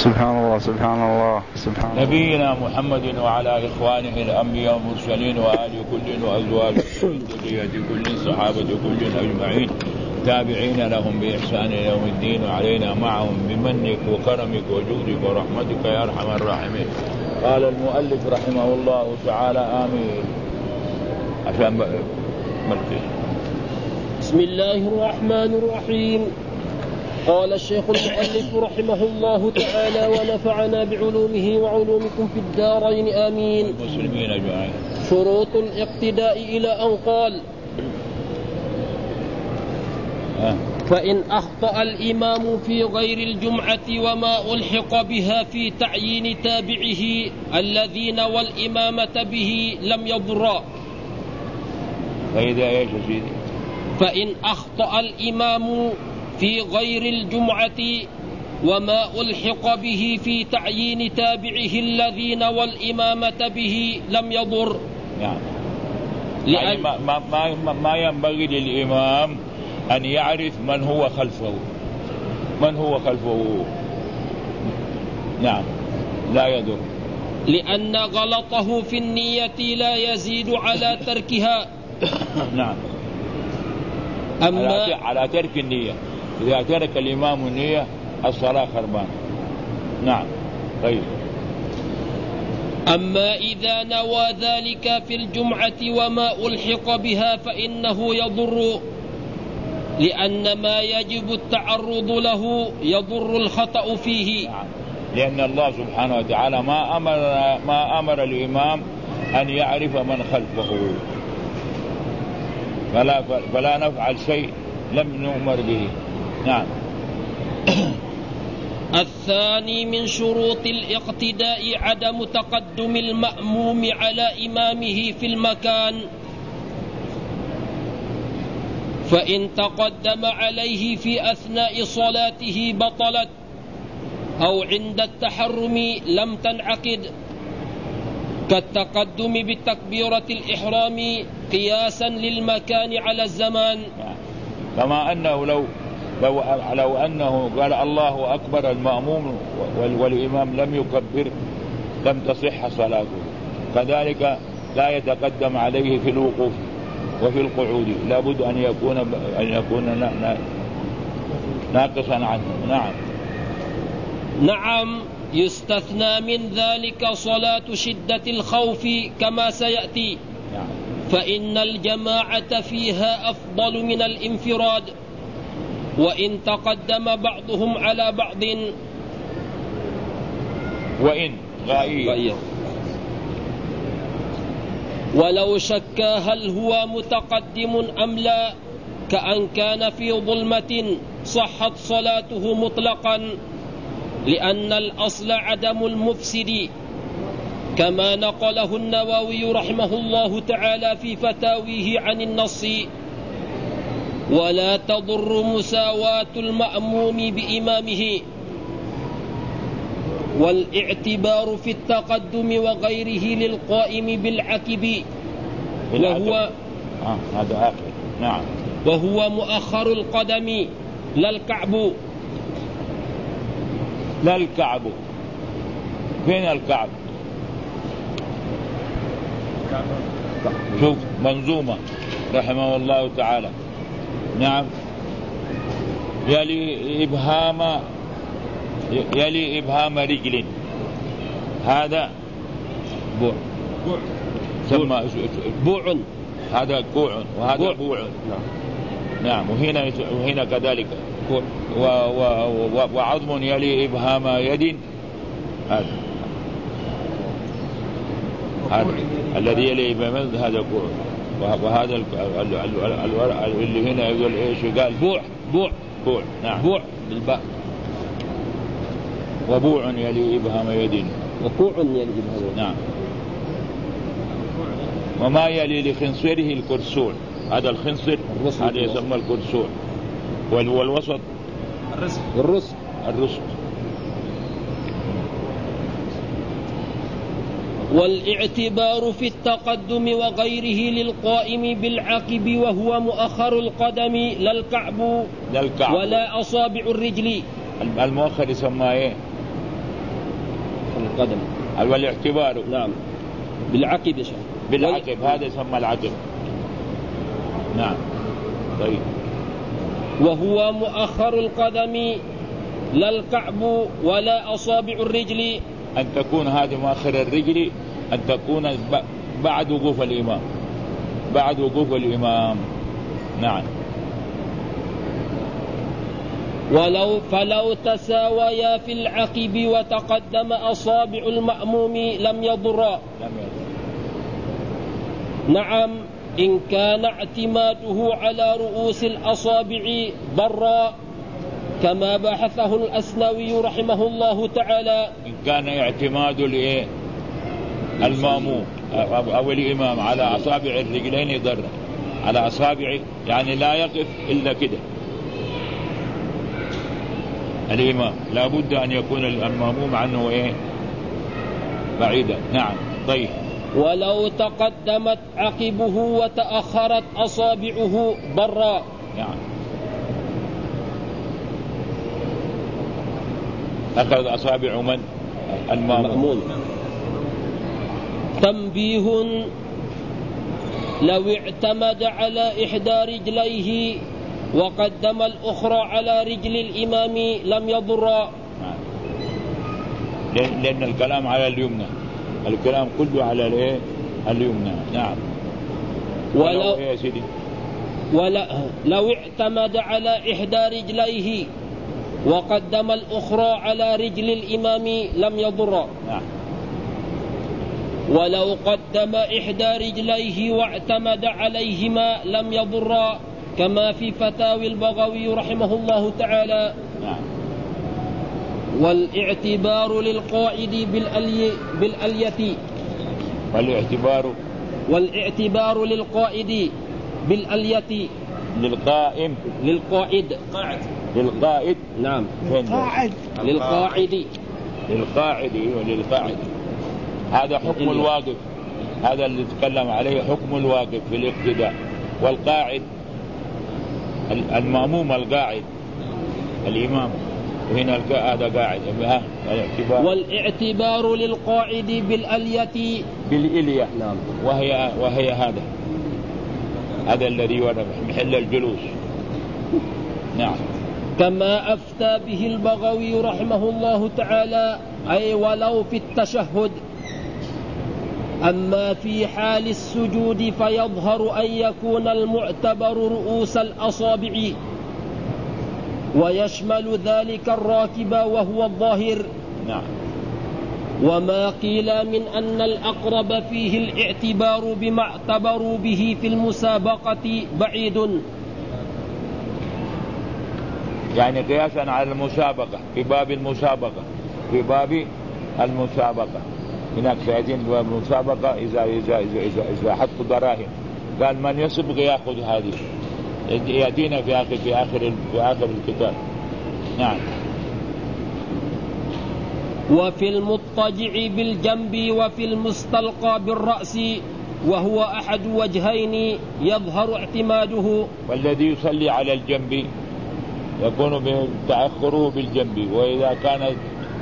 سبحان الله سبحان الله سبحان الله. نبينا محمد وعلى إخوانه الأنبياء والمرسلين وآل كل وأزواج وذرية كل صحابة كل أجمعين تابعين لهم بإحسان يوم الدين وعلينا معهم بمنك وكرمك وجودك ورحمتك يا أرحم الراحمين. قال المؤلف رحمه الله تعالى آمين. عشان مركز. بسم الله الرحمن الرحيم. قال الشيخ المؤلف رحمه الله تعالى ونفعنا بعلومه وعلومكم في الدارين آمين. المسلمين أجمعين. شروط الاقتداء إلى أن قال فإن أخطأ الإمام في غير الجمعة وما ألحق بها في تعيين تابعه الذين والإمامة به لم يضرا. فإذا إيش سيدي؟ فإن أخطأ الإمام في غير الجمعة وما ألحق به في تعيين تابعه الذين والإمامة به لم يضر. يعني ما ينبغي للإمام أن يعرف من هو خلفه نعم لا يضر، لأن غلطه في النية لا يزيد على تركها. نعم. أما على ترك النية، إذا ترك الإمام النية الصلاة خربانة. نعم. طيب. أما إذا نوى ذلك في الجمعة وما ألحق بها فإنه يضر، لأن ما يجب التعرض له يضر الخطأ فيه. نعم. لأن الله سبحانه وتعالى ما أمر الإمام أن يعرف من خلفه، فلا نفعل شيء لم نؤمر به. نعم. الثاني من شروط الاقتداء عدم تقدم المأموم على إمامه في المكان، فإن تقدم عليه في أثناء صلاته بطلت، أو عند التحرم لم تنعقد، كالتقدم بتكبيرة الإحرام قياسا للمكان على الزمان. كما أنه لو أنه قال الله أكبر المأموم والإمام لم يكبر لم تصح صلاته، كذلك لا يتقدم عليه في الوقوف وفي القعود، لابد أن يكون ناقصا عنه. نعم. نعم. يستثنى من ذلك صلاة شدة الخوف كما سيأتي. نعم. فإن الجماعة فيها أفضل من الانفراد، وإن تقدم بعضهم على بعض. وإن غائية. ولو شك هل هو متقدم أم لا، كأن كان في ظلمة، صحت صلاته مطلقا، لأن الأصل عدم المفسد، كما نقله النووي رحمه الله تعالى في فتاويه عن النص. ولا تضر مساواة المأموم بإمامه. والاعتبار في التقدم وغيره للقائم بالعكب، وهو هذا آخر. نعم. وهو مؤخر القدم لا الكعب. لا الكعب. فين الكعب؟ شوف منظومة رحمه الله تعالى. نعم. يلي إبهام رجل، هذا بوع. ثم بوع، هذا كوع وهذا بوع. نعم. وهنا كذلك. وعظم يلي إبهام يد، هذا الذي يلي إبهام يد هذا كوع. وهذا اللي هنا يقول ايش؟ قال بوع. نعم. بوع بالباء. وبوع يلي إبهام يد، وكوع يلي إبهام يد. نعم. وما يلي لخنصره الكرسوع، هذا الخنصر هذا يسمى الكرسوع. والوسط الرسل. والاعتبار في التقدم وغيره للقائم بالعقب، وهو مؤخر القدم لا الكعب ولا أصابع الرجل. المؤخر يسمى ايه؟ القدم. والاعتبار نعم بالعقب. بالعقب هذا يسمى العقب. نعم. طيب. وهو مؤخر القدم لا الكعب ولا أصابع الرجل. أن تكون هذه مؤخر الرجل، أن تكون بعد وقوف الإمام، بعد وقوف الإمام. نعم. فلو تساويا في العقب وتقدم أصابع المأموم لم يضر. نعم إن كان اعتماده على رؤوس الأصابع ضرا كما بحثه الأسنوي رحمه الله تعالى. إن كان اعتماد المأموم أو الإمام على أصابع الرجلين ضر، على أصابع يعني لا يقف إلا كده. الإمام لا بد أن يكون المأموم عنه بعيدا. نعم. طيب. ولو تقدمت عقبه وتأخرت أصابعه ضرا. نعم. أخذ أصابع من؟ المأموم. تنبيه: لو اعتمد على إحدى رجليه وقدم الأخرى على رجل الإمام لم يضر. لأن الكلام على اليمنى، الكلام كله على اليمنى. نعم. لو اعتمد على إحدى رجليه وقدم الأخرى على رجل الإمام لم يضر. نعم. ولو قدم إحدى رجليه واعتمد عليهما لم يضر كما في فتاوي البغوي رحمه الله تعالى. نعم. والاعتبار للقاعد بالألية. والاعتبار للقائد بالألية. للقائم. للقائد. للقائد. نعم. للقاعد. هذا حكم الواقف، هذا اللي تكلم عليه حكم الواقف في الاقتداء. والقاعد المأموم القاعد، الإمام وهنا هذا قاعد. والاعتبار للقاعد بالإلية. نعم. وهي هذا الذي ورد محل الجلوس. نعم. كما أفتى به البغوي رحمه الله تعالى، أي ولو في التشهد. أما في حال السجود فيظهر أن يكون المعتبر رؤوس الأصابع، ويشمل ذلك الراكب وهو الظاهر. نعم. وما قيل من أن الأقرب فيه الاعتبار بما اعتبروا به في المسابقة بعيد. يعني قياسا على المسابقة، في باب المسابقة هناك سيأتين باب المسابقة إذا حطوا دراهم قال من يسبق يأخذ هذه، يأتينا في آخر الكتاب. نعم. وفي المضطجع بالجنب وفي المستلقى بالرأس، وهو أحد وجهين يظهر اعتماده. والذي يصلي على الجنب يكون تأخره بالجنب، وإذا كان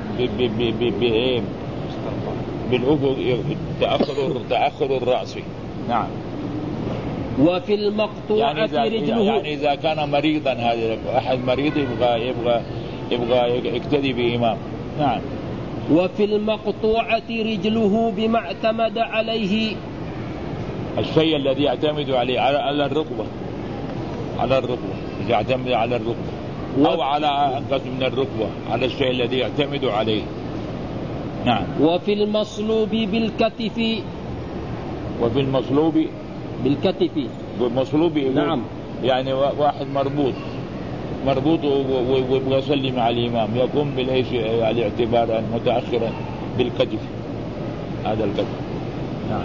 بالأفق تأخر الرأس. نعم. وفي المقطوعة رجله، يعني إذا كان مريضا، هذا أحد مريض يبغى يقتدي بإمام. نعم. وفي المقطوعة رجله بما اعتمد عليه، الشيء الذي يعتمد عليه على الركبة، إذا يعتمد على الركبة أو على أنقص من الركبة، على الشيء الذي يعتمد عليه. نعم. وفي المصلوب بالكتف. وفي المصلوب بالكتف. بالمصلوب. نعم. يعني واحد مربوط ويبغى يصلي مع الإمام، يقوم بالإيش الاعتبار متأخرا بالكتف، هذا الكتف. نعم.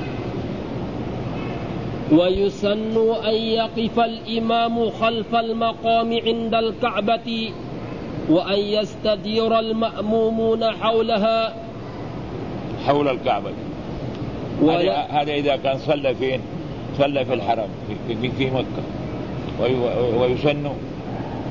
ويسن أن يقف الإمام خلف المقام عند الكعبة، وأن يستدير المأمومون حولها، حول الكعبة. هذا إذا كان صلى فين؟ صلى في الحرم في مكة.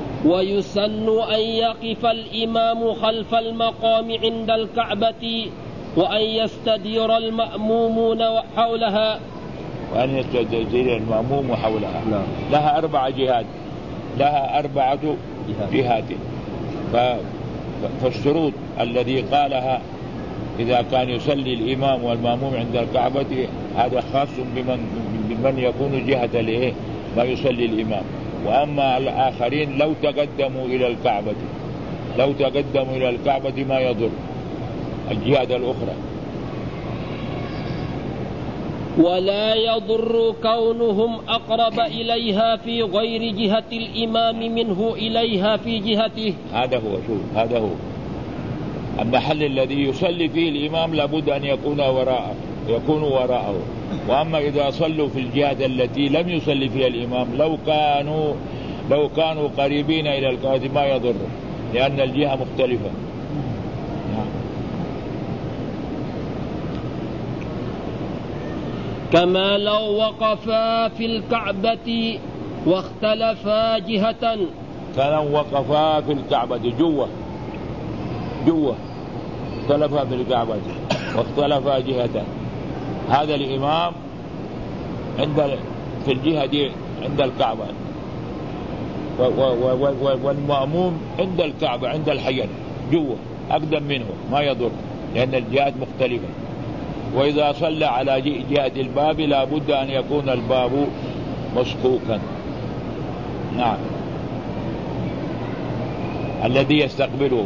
ويسن أن يقف الإمام خلف المقام عند الكعبة، وأن يستدير المأمومون حولها. وأن يستدير المأموم حولها. لها 4 جهات، لها 4 جهات. فالشروط الذي قالها إذا كان يصلي الإمام والمأموم عند الكعبة هذا خاص بمن يكون جهة ما يصلي الإمام. وأما الآخرين لو تقدموا إلى الكعبة ما يضر الجهة الأخرى. ولا يضر كونهم أقرب إليها في غير جهة الإمام منه إليها في جهته. هذا هو المحل الذي يصلي فيه الإمام لابد أن يكون وراءه. وأما إذا صلوا في الجهة التي لم يصلي فيها الإمام لو كانوا قريبين إلى الكعبة ما يضر لأن الجهة مختلفة. كما لو وقفا في الكعبة واختلفا جهة. كانوا وقفا في الكعبة جوه اختلفا في الكعبة واختلفا جهة. هذا الإمام في الجهة دي عند الكعبة والمأموم عند الكعبة عند الحجر جوه أقدم منه ما يضر لأن الجهات مختلفة. وإذا صلى على جهة الباب لا بد أن يكون الباب مسقوقا. نعم الذي يستقبله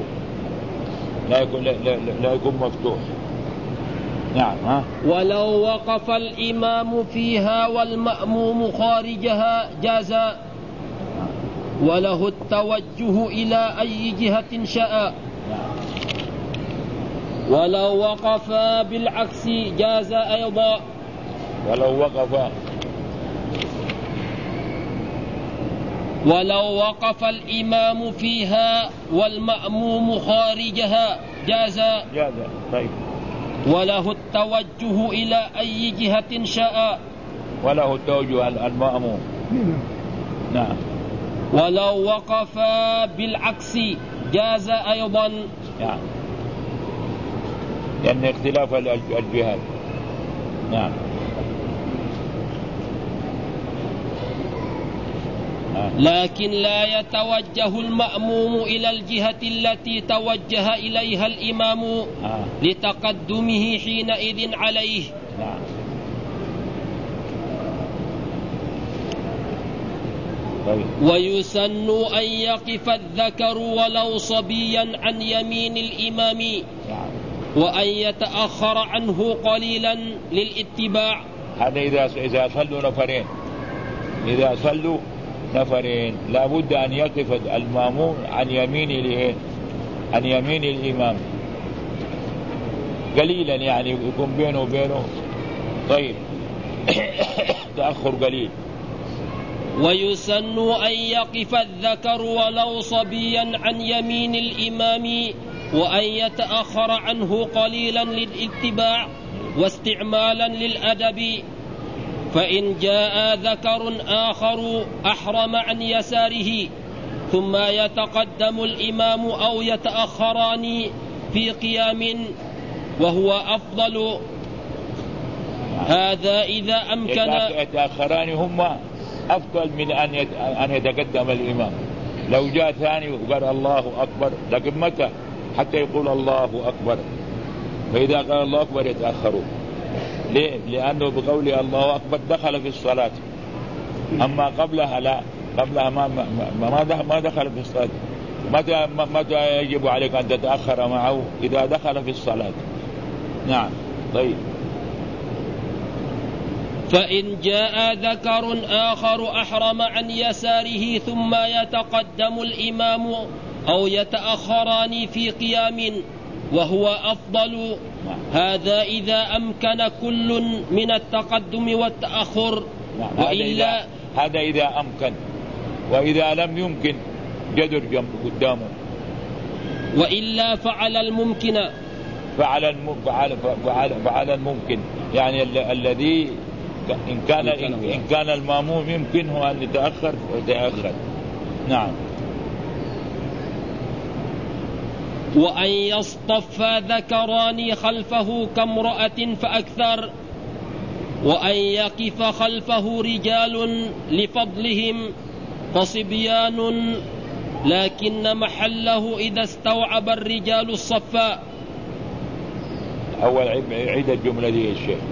لا يكون مفتوح. نعم. ولو وقف الإمام فيها والمأموم خارجها جاز وله التوجه إلى أي جهة شاء. ولو وقف بالعكس جاز أيضا. ولو وقف الإمام فيها والمأموم خارجها جاز. طيب. وله التوجه إلى أي جهة شاء. وله التوجه المأموم. نعم. ولو وقف بالعكس جاز أيضا. نعم لأن اختلاف الجهات. نعم. لكن لا يتوجه المأموم إلى الجهة التي توجه إليها الإمام لتقدمه حينئذ عليه. نعم. ويسن أن يقف الذكر ولو صبيا عن يمين الإمام وأن يتأخر عنه قليلا للاتباع. هذا إذا صلوا نفرين لا بد أن يقف المأموم عن يمين الإمام قليلا يعني يكون بينه وبينه طيب تأخر قليل. ويسن أن يقف الذكر ولو صبيا عن يمين الإمام وأن يتأخر عنه قليلا للاتباع واستعمالا للأدب. فإن جاء ذكر آخر أحرم عن يساره ثم يتقدم الإمام أو يتأخران في قيام وهو أفضل. هذا إذا أمكن. يتأخران هم أفضل من أن يتقدم الإمام. لو جاء ثاني وقال الله أكبر لكن متى حتى يقول الله أكبر؟ فإذا قال الله أكبر يتأخرون. ليه؟ لأنه بقول الله أكبر دخل في الصلاة. أما قبلها لا، قبلها ما دخل في الصلاة. متى يجب عليك أن تتأخر معه؟ إذا دخل في الصلاة. نعم. طيب. فإن جاء ذكر آخر أحرم عن يساره ثم يتقدم الإمام أو يتأخران في قيام وهو أفضل. هذا إذا أمكن كل من التقدم والتأخر. وإلا هذا إذا أمكن، وإذا لم يمكن جدر جنب قدامه. وإلا فعل الممكن. فعل الممكن يعني الذي إن كان المأموم يمكنه أن يتأخر ويتأخر. نعم. وأن يصطف ذكران خلفه كامرأة فأكثر، وأن يقف خلفه رجال لفضلهم فصبيان، لكن محله إذا استوعب الرجال الصفاء. أول عيد الجملة دي يا الشيخ.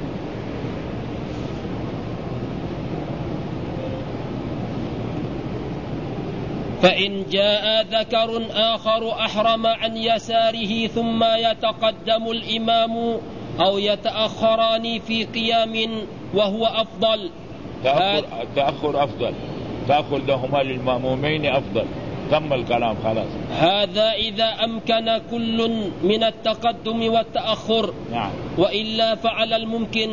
فإن جاء ذكر آخر أحرم عن يساره ثم يتقدم الإمام أو يتأخران في قيام وهو أفضل. التأخر أفضل، تأخر لهما للمأمومين أفضل. تم الكلام خلاص. هذا إذا أمكن كل من التقدم والتأخر. نعم. وإلا فعل الممكن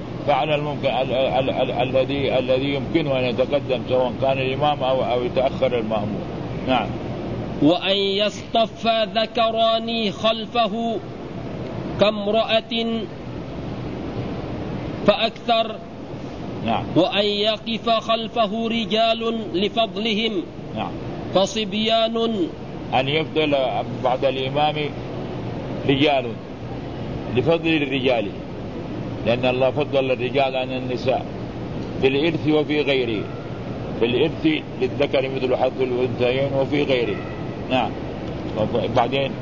الذي يمكنه أن يتقدم سواء كان الإمام أو يتأخر المأموم. نعم. وأن يصطف ذكران خلفه كامرأة فأكثر. نعم. وأن يقف خلفه رجال لفضلهم. نعم. فصبيان، أن يفضل بعد الإمام رجال لفضل الرجال، لأن الله فضل الرجال عن النساء في الإرث وفي غيره. في الإرث للذكر مثل حظ الأنثيين وفي غيره. نعم. بعدين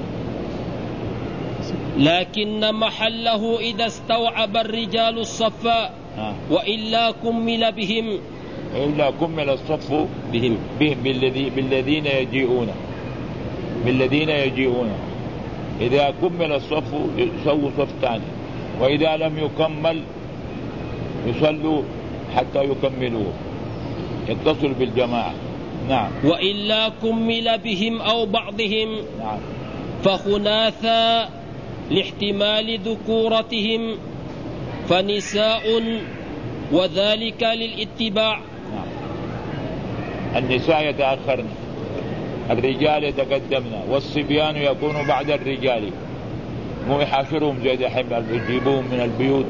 لكن محله إذا استوعب الرجال الصفاء. وإلا كمل بهم. إلا كمل الصف بهم بالذين يجيئون. إذا كمل الصف يسووا صف ثاني، وإذا لم يكمل يصلوا حتى يكملوه، يتصل بالجماعة. نعم. وإلا كمل بهم أو بعضهم. نعم. فخناثا لاحتمال ذكورتهم، فنساء وذلك للاتباع. نعم. النساء يتأخرن، الرجال يتقدمن، والصبيان يكون بعد الرجال، مو يحاشرهم زي دحين يجيبوهم من البيوت.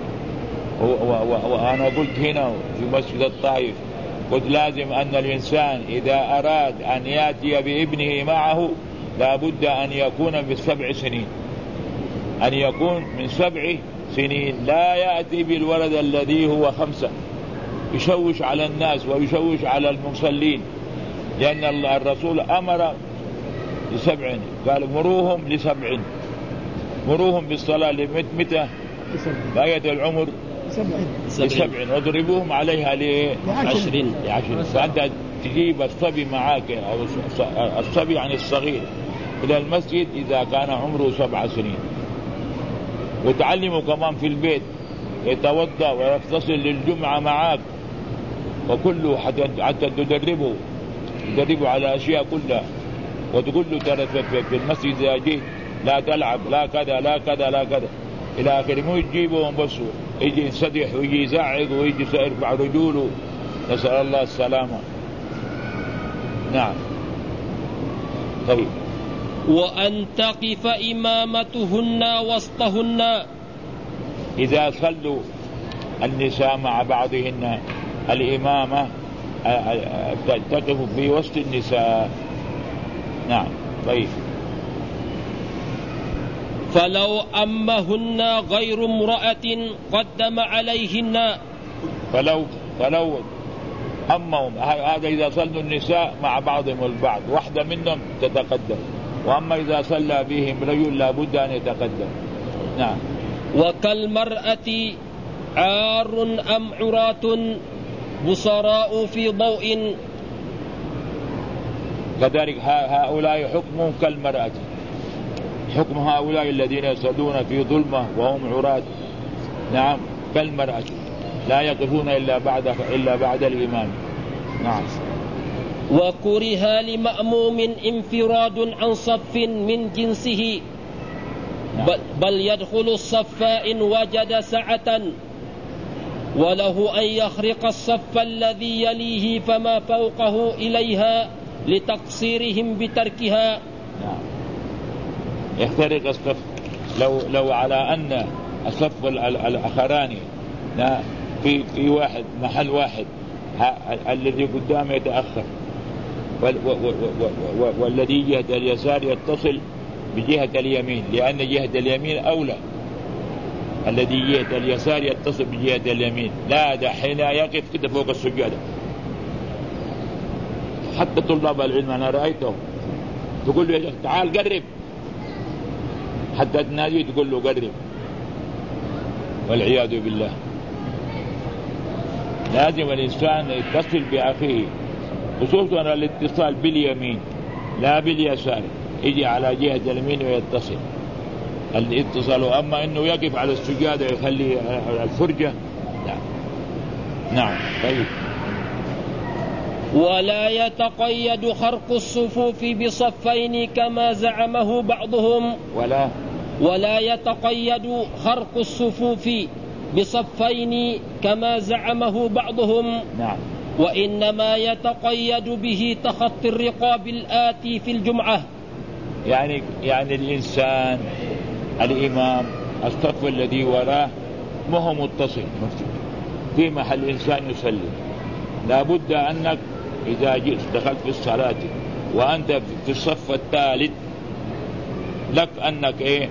وأنا قلت هنا في مسجد الطائف، قلت لازم أن الإنسان إذا أراد أن يأتي بابنه معه لابد أن يكون ب7 سنين، أن يكون من 7 سنين، لا يأتي بالولد الذي هو 5 يشوش على الناس ويشوش على المصلين، لأن الرسول أمر ل7، قال مروهم ل7، مروهم بالصلاة متى؟ غاية العمر 7، واضربوهم عليها ل10. فأنت تجيب الصبي معاك أو الصبي عن الصغير إلى المسجد إذا كان عمره 7 سنين، وتعلمه كمان في البيت يتوضأ ويغتسل للجمعة معاك، وكله حتى تدربه على أشياء كلها، وتقول له ترى في المسجد إذا جيت لا تلعب، لا كذا لا كذا لا كذا إلى آخره. مو يجيبهم بس يجي ينسدح ويجي يزعق ويجي يرفع رجوله، نسأل الله السلامة. نعم. طيب. وأن تقف إمامتهن وسطهن. إذا صلوا النساء مع بعضهن الإمامة تقف في وسط النساء. نعم. طيب. فلو أمهن غير امرأة قدم عليهن. فلو أمهم، هذا إذا صلوا النساء مع بعضهم البعض، واحدة منهم تتقدم، وأما إذا صلى بهم رجل لابد أن يتقدم. نعم. وكالمرأة عار أم عراة بصراء في ضوء. كذلك هؤلاء حكمهم كالمرأة، حكم هؤلاء الذين يصلون في ظلمة وهم عراة. نعم. كالمرأة لا يقفون إلا بعد الإمام. نعم. وكره لمأموم انفراد عن صف من جنسه. نعم. بل يدخل الصف إن وجد سعة، وله أن يخرق الصف الذي يليه فما فوقه إليها لتقصيرهم بتركها. نعم. يخترق الصف لو على أن الصف الآخران في واحد محل واحد، الذي قدامه يتأخر والذي جهة اليسار يتصل بجهة اليمين، لأن جهة اليمين أولى. الذي جهة اليسار يتصل بجهة اليمين. لا دحين يقف كده فوق السجادة. حتى طلاب العلم أنا رأيتهم تقول له يا شيخ تعال قرب، حتى تنادي تقول له قرب، والعياذ بالله. لازم الإنسان يتصل بأخيه، خصوصا الاتصال باليمين لا باليسار، يجي على جهة اليمين ويتصل الاتصال. أما إنه يقف على السجادة ويخلي الفرجة لا. نعم. طيب. ولا يتقيد خرق الصفوف بصفين كما زعمه بعضهم. ولا يتقيد خرق الصفوف بصفين كما زعمه بعضهم. نعم. وإنما يتقيد به تخطي الرقاب الآتي في الجمعة. يعني الإنسان الإمام الصف الذي وراه ما هو متصل في محل إنسان يصلي، لابد أنك إذا دخلت في الصلاة وأنت في الصف الثالث لك أنك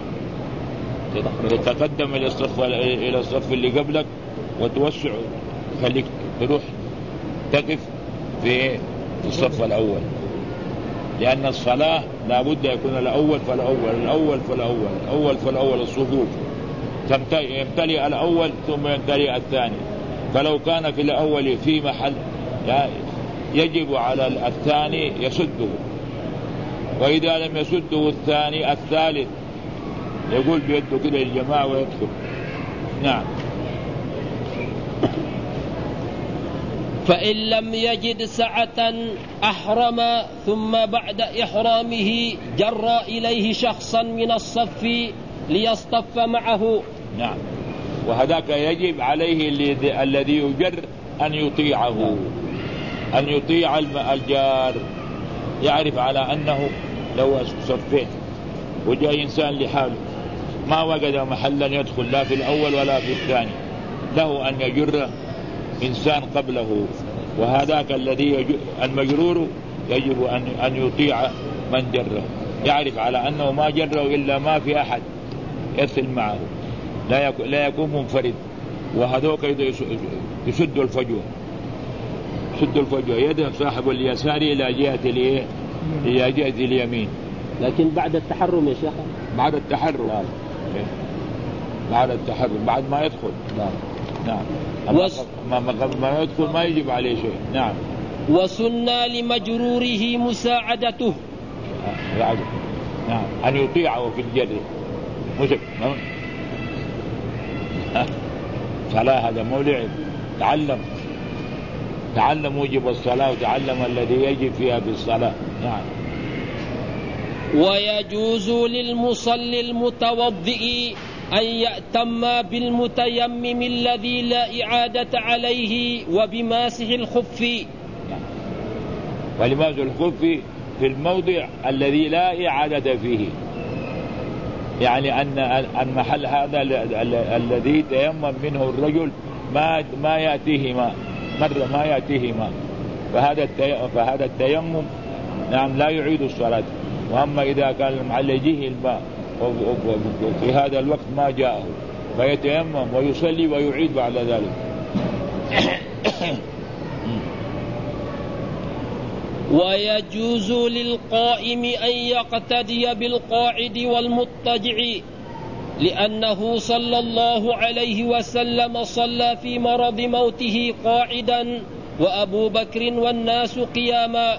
تتقدم إلى الصف اللي قبلك وتوسع، خليك تروح تقف في الصف الأول، لأن الصلاة لابد يكون الأول فالأول الصفوف يمتلئ الأول ثم يمتلئ الثاني. فلو كان في الأول في محل يجب على الثاني يسده، وإذا لم يسده الثاني الثالث يقول بيده كده للجماعة ويدخل. نعم. فإن لم يجد سعة أحرم، ثم بعد إحرامه جر إليه شخصا من الصف ليصطف معه. نعم. وهذاك يجب عليه الذي يجر أن يطيعه، أن يطيع الجار، يعرف على أنه لو صفيت وجاء إنسان لحاله ما وجد محلا يدخل لا في الأول ولا في الثاني، له أن يجر إنسان قبله، وهذاك الذي المجرور يجب أن يطيع من جره، يعرف على أنه ما جره إلا ما في أحد يصل معه، لا يكون منفرد. وهذوك يسد الفجوة، يذهب صاحب اليسار إلى جهة اليمين. لكن بعد التحرم يا شيخ، بعد التحرم بعد ما يدخل. نعم. ما يدخل ما يجب عليه شيء. نعم. وسنة لمجروره مساعدته. نعم. أن يطيعه في الجر. صلاة هذا مو لعب، تعلم موجب الصلاة وتعلم الذي يجب فيها بالصلاة. نعم. ويجوز للمصلي المتوضئ أن يأتم بالمتيمم الذي لا إعادة عليه وبماسح الخف. ولماس الخف في الموضع الذي لا إعادة فيه، يعني أن المحل هذا الذي تيمم منه الرجل ما يأتيه ماء، مرة ما يأتيه ماء، فهذا التيمم نعم لا يعيد الصلاة. وأما إذا كان المحل يجيه الماء وفي هذا الوقت ما جاءه فيتيمم ويصلي ويعيد بعد ذلك. ويجوز للقائم أن يقتدي بالقاعد والمضطجع، لأنه صلى الله عليه وسلم صلى في مرض موته قاعدا وأبو بكر والناس قياما.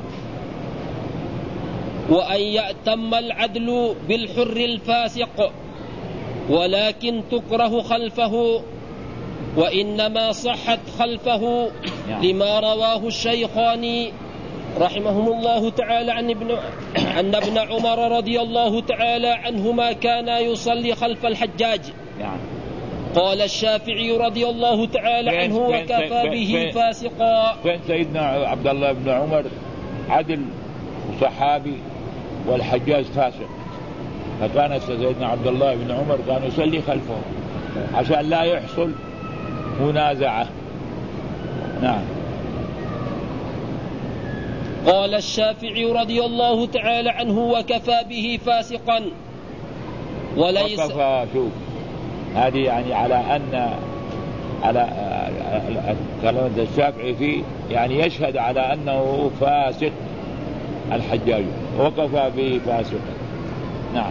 وأن يأتم العدل بالحر الفاسق، ولكن تكره خلفه، وإنما صحت خلفه لما رواه الشيخان رحمهم الله تعالى أن ابن عمر رضي الله تعالى عنهما كان يصلي خلف الحجاج. قال الشافعي رضي الله تعالى عنه وكفى به فاسقا. سيدنا عبد الله بن عمر عدل صحابي والحجاج فاسق، فكان سيدنا عبد الله بن عمر كان يصلي خلفه عشان لا يحصل منازعة. نعم. قال الشافعي رضي الله تعالى عنه: وكفى به فاسقا. وليس وكفى، شوف هذه يعني على أن على كلام الشافعي فيه يعني يشهد على أنه فاسق الحجاج، وكفى به فاسقا. نعم.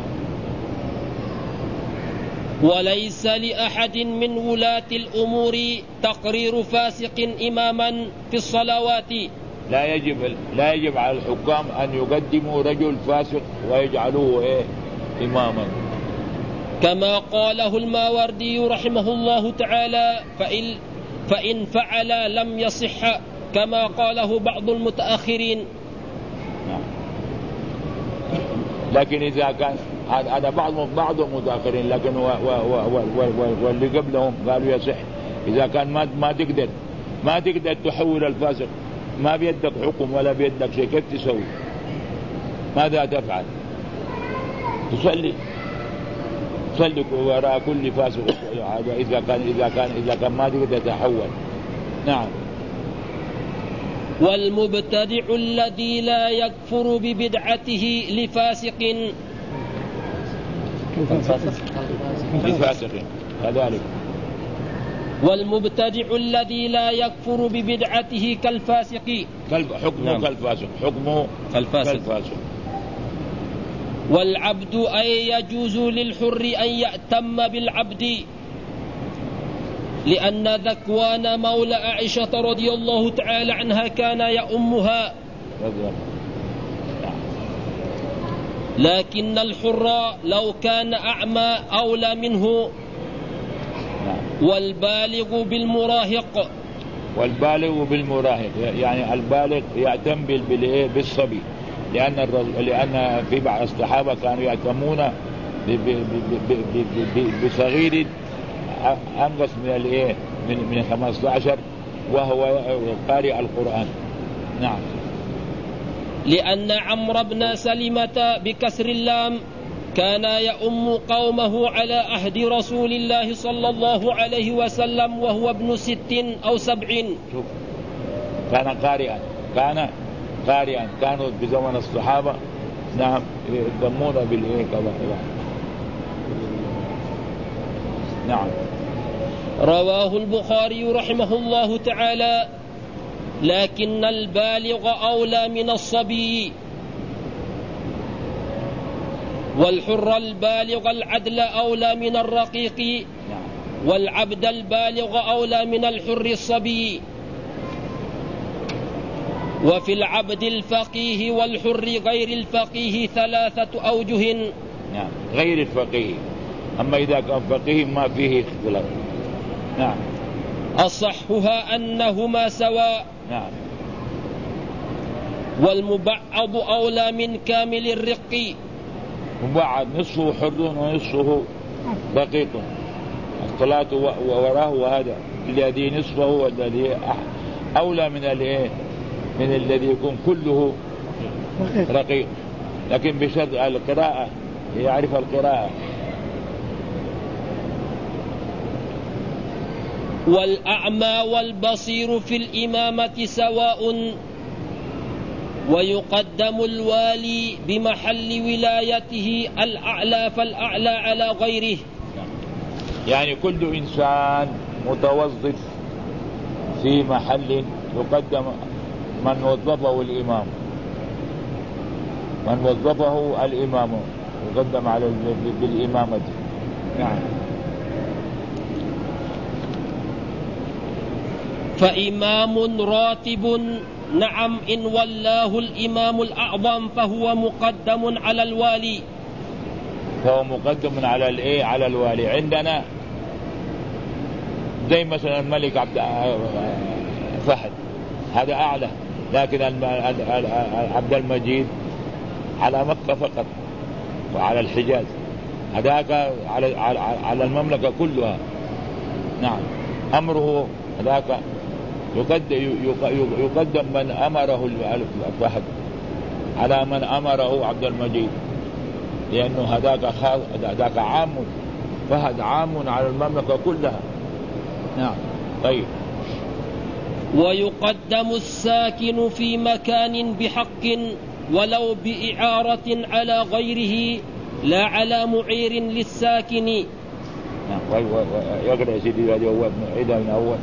وليس لأحد من ولاة الأمور تقرير فاسق إماما في الصلوات. لا يجب على الحكام أن يقدموا رجل فاسق ويجعلوه إماما، كما قاله الماوردي رحمه الله تعالى: فإن فعل لم يصح، كما قاله بعض المتأخرين. لكن إذا كان هذا بعض المتأخرين، لكن واللي قبلهم قالوا يصح. إذا كان ما تقدر تحول الفاسق، ما بيدك حكم ولا بيدك شيء، كيف تسوي؟ ماذا تفعل؟ تصلي وراء كل فاسق إذا كان ما تقدر تحول. نعم. والمبتدع الذي لا يكفر ببدعته لفاسق كذلك. والمبتدع الذي لا يكفر ببدعته كالفاسق، حكمه كالفاسق. والعبد أي يجوز للحر أن يأتم بالعبد، لأن ذكوان مولى عائشة رضي الله تعالى عنها كان يأمها، لكن الحر لو كان أعمى أولى منه. والبالغ بالمراهق يعني البالغ يأتم بالصبي، لأن في بعض الصحابة كانوا يأتمون بصغير أنقص من 15 وهو قارئ القرآن. نعم. لأن عمرو بن سلمة بكسر اللام كان يؤم قومه على عهد رسول الله صلى الله عليه وسلم وهو ابن 6 أو 7. شوف، كان قارئا كانوا بزمن الصحابة. نعم، يضمون كذا. نعم. رواه البخاري رحمه الله تعالى: لكن البالغ أولى من الصبي، والحر البالغ العدل أولى من الرقيق، والعبد البالغ أولى من الحر الصبي. وفي العبد الفقيه والحر غير الفقيه 3 أوجه. نعم، غير الفقيه، أما إذا كان فقيه ما فيه اختلاف. نعم. أصحها أنهما سواء. نعم. والمبعض أولى من كامل الرق. مبعض نصفه حر ونصفه رقيق، الصلاة وراه، وهذا الذي نصفه والذي أولى من الذي يكون كله رقيق، لكن بشرط القراءة، يعرف القراءة. والأعمى والبصير في الإمامة سواء، ويقدم الوالي بمحل ولايته الأعلى فالأعلى على غيره. يعني كل إنسان متوظف في محل يقدم من وظفه الإمام يقدم على بالإمامة. نعم. فإمام راتب، نعم، إن ولاه الإمام الأعظم فهو مقدم على الوالي. على الوالي. عندنا زي مثلا الملك فهد، هذا أعلى، لكن عبد المجيد على مكة فقط وعلى الحجاز، هذاك على المملكة كلها. نعم. أمره هذاك يقدم من أمره فهد على من أمره عبد المجيد، لأنه هذاك عام، فهد عام على المملكة كلها. نعم. طيب. ويقدم الساكن في مكان بحق ولو بإعارة على غيره لا على معير للساكن. يقرأ سيدي هذا عيدا من أول.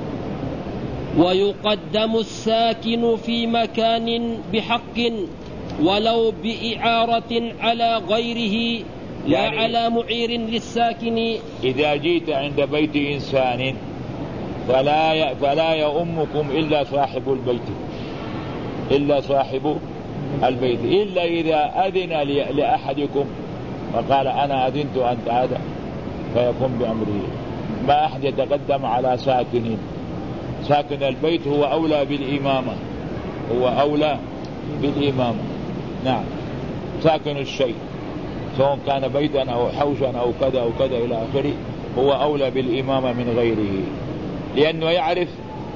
ويقدم الساكن في مكان بحق ولو بإعارة على غيره لا يعني على معير للساكن. إذا جيت عند بيت إنسان فلا يؤمكم إلا صاحب البيت، إلا صاحب البيت، إلا إذا أذن لأحدكم وقال أنا أذنت أنت هذا فيقوم بأمره. ما أحد يتقدم على ساكنين. ساكن البيت هو أولى بالإمامة، هو أولى بالإمامة. نعم، ساكن الشيء سواء كان بيتا أو حوشا أو كذا أو كذا إلى آخره هو أولى بالإمامة من غيره، لأنه يعرف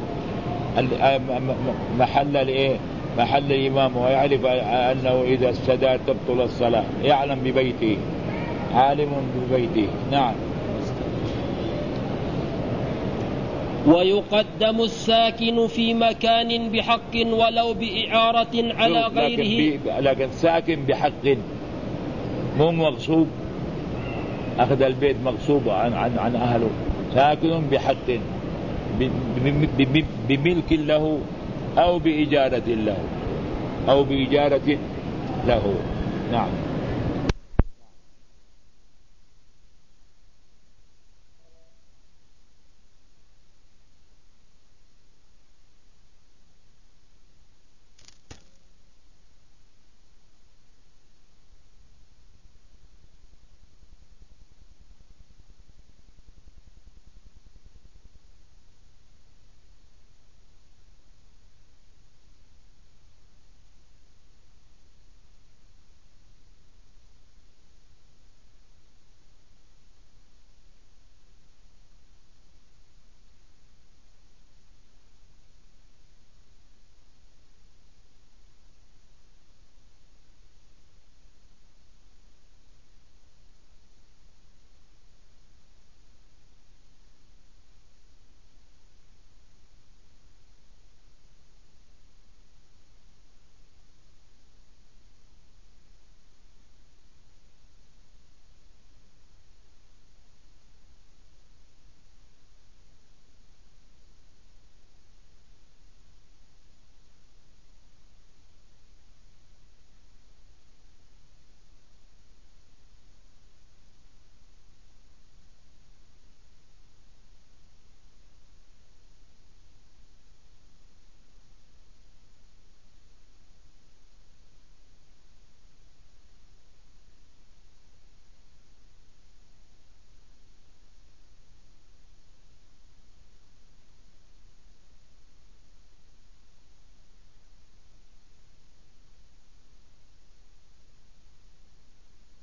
محل الإمام، ويعرف أنه إذا استدار تبطل الصلاة، يعلم ببيته، عالم ببيته. نعم. ويقدم الساكن في مكان بحق ولو بإعارة على غيره. لكن ساكن بحق مو مغصوب، أخذ البيت مغصوب عن أهله، ساكن بحق بملك له أو بإجارة له، أو بإجارة له. نعم.